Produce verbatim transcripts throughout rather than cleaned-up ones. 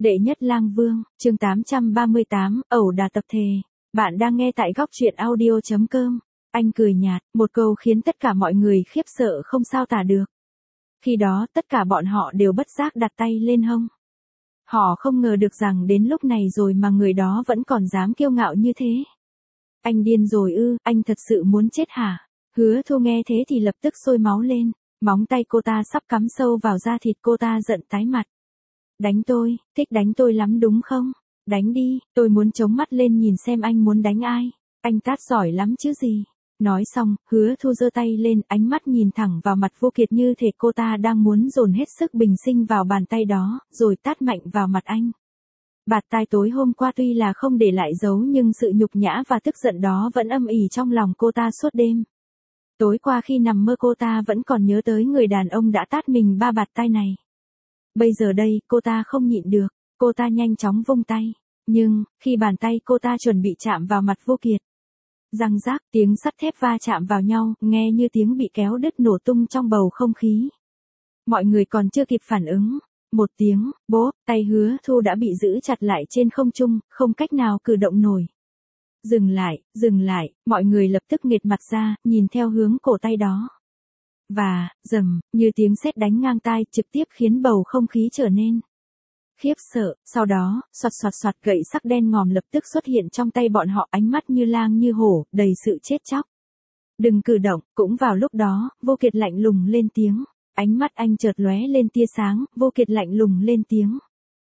Đệ nhất lang vương, chương tám trăm ba mươi tám, ẩu đả tập thể. Bạn đang nghe tại góc truyện audio.com. Anh cười nhạt, một câu khiến tất cả mọi người khiếp sợ không sao tả được. Khi đó tất cả bọn họ đều bất giác đặt tay lên hông. Họ không ngờ được rằng đến lúc này rồi mà người đó vẫn còn dám kiêu ngạo như thế. Anh điên rồi ư, anh thật sự muốn chết hả? Hứa Thu nghe thế thì lập tức sôi máu lên, móng tay cô ta sắp cắm sâu vào da thịt cô ta giận tái mặt. Đánh tôi, thích đánh tôi lắm đúng không? Đánh đi, tôi muốn chống mắt lên nhìn xem anh muốn đánh ai. Anh tát giỏi lắm chứ gì. Nói xong, Hứa Thu giơ tay lên, ánh mắt nhìn thẳng vào mặt Vô Kiệt như thể cô ta đang muốn dồn hết sức bình sinh vào bàn tay đó, rồi tát mạnh vào mặt anh. Bạt tai tối hôm qua tuy là không để lại dấu nhưng sự nhục nhã và tức giận đó vẫn âm ỉ trong lòng cô ta suốt đêm. Tối qua khi nằm mơ cô ta vẫn còn nhớ tới người đàn ông đã tát mình ba bạt tai này. Bây giờ đây, cô ta không nhịn được, cô ta nhanh chóng vung tay. Nhưng, khi bàn tay cô ta chuẩn bị chạm vào mặt Vô Kiệt, răng rác, tiếng sắt thép va chạm vào nhau, nghe như tiếng bị kéo đứt nổ tung trong bầu không khí. Mọi người còn chưa kịp phản ứng. Một tiếng, bốp, tay Hứa Thu đã bị giữ chặt lại trên không trung, không cách nào cử động nổi. Dừng lại, dừng lại, mọi người lập tức nghệt mặt ra, nhìn theo hướng cổ tay đó. Và, rầm, như tiếng sét đánh ngang tai trực tiếp khiến bầu không khí trở nên khiếp sợ. Sau đó, xoạt xoạt xoạt gậy sắc đen ngòm lập tức xuất hiện trong tay bọn họ, ánh mắt như lang như hổ, đầy sự chết chóc. Đừng cử động. Cũng vào lúc đó, Vô Kiệt lạnh lùng lên tiếng. Ánh mắt anh chợt lóe lên tia sáng, Vô Kiệt lạnh lùng lên tiếng.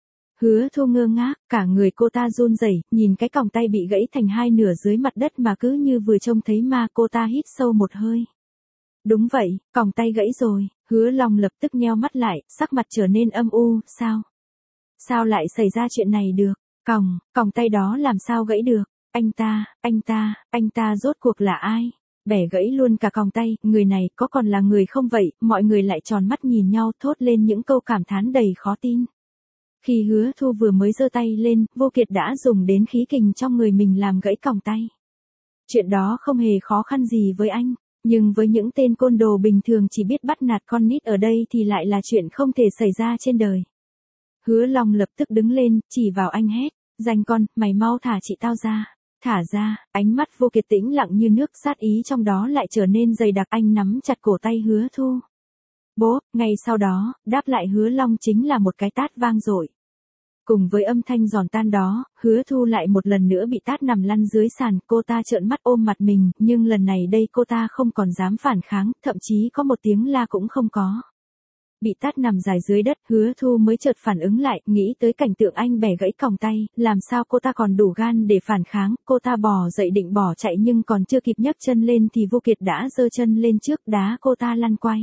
Hứa Thu ngơ ngác, cả người cô ta run rẩy, nhìn cái còng tay bị gãy thành hai nửa dưới mặt đất mà cứ như vừa trông thấy ma. Cô ta hít sâu một hơi. Đúng vậy, còng tay gãy rồi. Hứa Long lập tức nheo mắt lại, sắc mặt trở nên âm u. Sao? Sao lại xảy ra chuyện này được? Còng, còng tay đó làm sao gãy được? Anh ta, anh ta, anh ta rốt cuộc là ai? Bẻ gãy luôn cả còng tay, người này có còn là người không vậy? Mọi người lại tròn mắt nhìn nhau, thốt lên những câu cảm thán đầy khó tin. Khi Hứa Thu vừa mới giơ tay lên, Vô Kiệt đã dùng đến khí kình trong người mình làm gãy còng tay. Chuyện đó không hề khó khăn gì với anh, nhưng với những tên côn đồ bình thường chỉ biết bắt nạt con nít ở đây thì lại là chuyện không thể xảy ra trên đời. Hứa Long lập tức đứng lên, chỉ vào anh hét, danh con, mày mau thả chị tao ra. Thả ra. Ánh mắt Vô Kiệt tĩnh lặng như nước, sát ý trong đó lại trở nên dày đặc. Anh nắm chặt cổ tay Hứa Thu. Bố, ngay sau đó, đáp lại Hứa Long chính là một cái tát vang dội. Cùng với âm thanh giòn tan đó, Hứa Thu lại một lần nữa bị tát nằm lăn dưới sàn. Cô ta trợn mắt ôm mặt mình, nhưng lần này đây cô ta không còn dám phản kháng, thậm chí có một tiếng la cũng không có. Bị tát nằm dài dưới đất, Hứa Thu mới chợt phản ứng lại, nghĩ tới cảnh tượng anh bẻ gãy còng tay, làm sao cô ta còn đủ gan để phản kháng. Cô ta bò dậy định bỏ chạy nhưng còn chưa kịp nhấc chân lên thì Vô Kiệt đã giơ chân lên trước, đá cô ta lăn quay.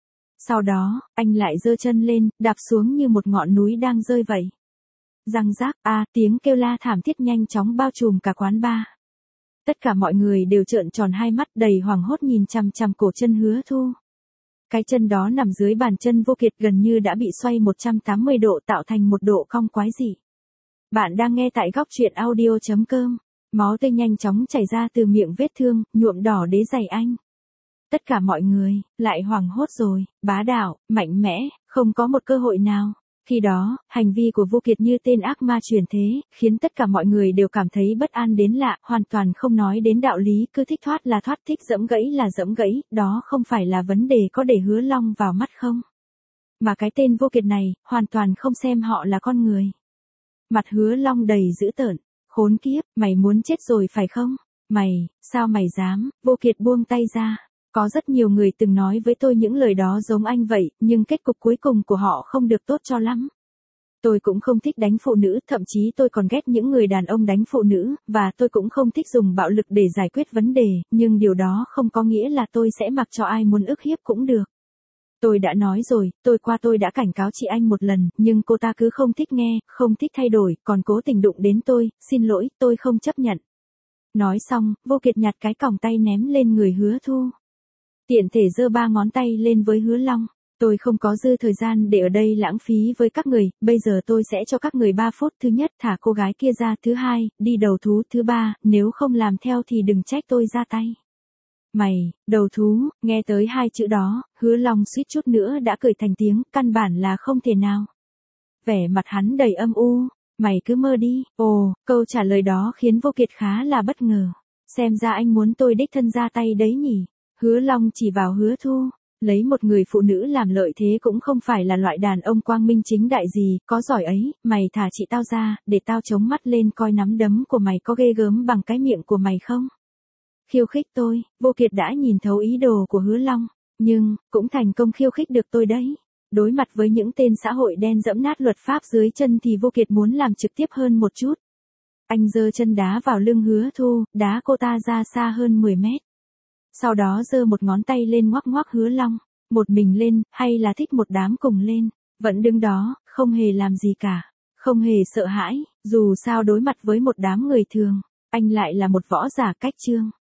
Sau đó, anh lại giơ chân lên, đạp xuống như một ngọn núi đang rơi vậy. Răng rác, a, tiếng kêu la thảm thiết nhanh chóng bao trùm cả quán bar. Tất cả mọi người đều trợn tròn hai mắt đầy hoảng hốt nhìn chằm chằm cổ chân Hứa Thu. Cái chân đó nằm dưới bàn chân Vô Kiệt gần như đã bị xoay một trăm tám mươi độ tạo thành một độ cong quái dị. Bạn đang nghe tại góc truyện audio.com. Máu tươi nhanh chóng chảy ra từ miệng vết thương, nhuộm đỏ đế giày anh. Tất cả mọi người, lại hoảng hốt rồi, bá đạo, mạnh mẽ, không có một cơ hội nào. Khi đó, hành vi của Vô Kiệt như tên ác ma truyền thế, khiến tất cả mọi người đều cảm thấy bất an đến lạ, hoàn toàn không nói đến đạo lý, cứ thích thoát là thoát, thích giẫm gãy là giẫm gãy, đó không phải là vấn đề có để Hứa Long vào mắt không? Mà cái tên Vô Kiệt này, hoàn toàn không xem họ là con người. Mặt Hứa Long đầy dữ tợn, khốn kiếp, mày muốn chết rồi phải không? Mày, sao mày dám? Vô Kiệt buông tay ra. Có rất nhiều người từng nói với tôi những lời đó giống anh vậy, nhưng kết cục cuối cùng của họ không được tốt cho lắm. Tôi cũng không thích đánh phụ nữ, thậm chí tôi còn ghét những người đàn ông đánh phụ nữ, và tôi cũng không thích dùng bạo lực để giải quyết vấn đề, nhưng điều đó không có nghĩa là tôi sẽ mặc cho ai muốn ức hiếp cũng được. Tôi đã nói rồi, tôi qua tôi đã cảnh cáo chị anh một lần, nhưng cô ta cứ không thích nghe, không thích thay đổi, còn cố tình đụng đến tôi, xin lỗi, tôi không chấp nhận. Nói xong, Vô Kiệt nhặt cái còng tay ném lên người Hứa Thu. Tiện thể giơ ba ngón tay lên với Hứa Long. Tôi không có dư thời gian để ở đây lãng phí với các người, bây giờ tôi sẽ cho các người ba phút. Thứ nhất, thả cô gái kia ra. Thứ hai, đi đầu thú. Thứ ba, nếu không làm theo thì đừng trách tôi ra tay. Mày, đầu thú, nghe tới hai chữ đó, Hứa Long suýt chút nữa đã cười thành tiếng, căn bản là không thể nào. Vẻ mặt hắn đầy âm u, mày cứ mơ đi. Ồ, câu trả lời đó khiến Vô Kiệt khá là bất ngờ. Xem ra anh muốn tôi đích thân ra tay đấy nhỉ. Hứa Long chỉ vào Hứa Thu. Lấy một người phụ nữ làm lợi thế cũng không phải là loại đàn ông quang minh chính đại gì, có giỏi ấy, mày thả chị tao ra, để tao chống mắt lên coi nắm đấm của mày có ghê gớm bằng cái miệng của mày không. Khiêu khích tôi, Vô Kiệt đã nhìn thấu ý đồ của Hứa Long, nhưng, cũng thành công khiêu khích được tôi đấy. Đối mặt với những tên xã hội đen dẫm nát luật pháp dưới chân thì Vô Kiệt muốn làm trực tiếp hơn một chút. Anh giơ chân đá vào lưng Hứa Thu, đá cô ta ra xa hơn mười mét. Sau đó giơ một ngón tay lên ngoắc ngoắc Hứa Long, một mình lên, hay là thích một đám cùng lên, vẫn đứng đó, không hề làm gì cả, không hề sợ hãi, dù sao đối mặt với một đám người thường, anh lại là một võ giả cách chương.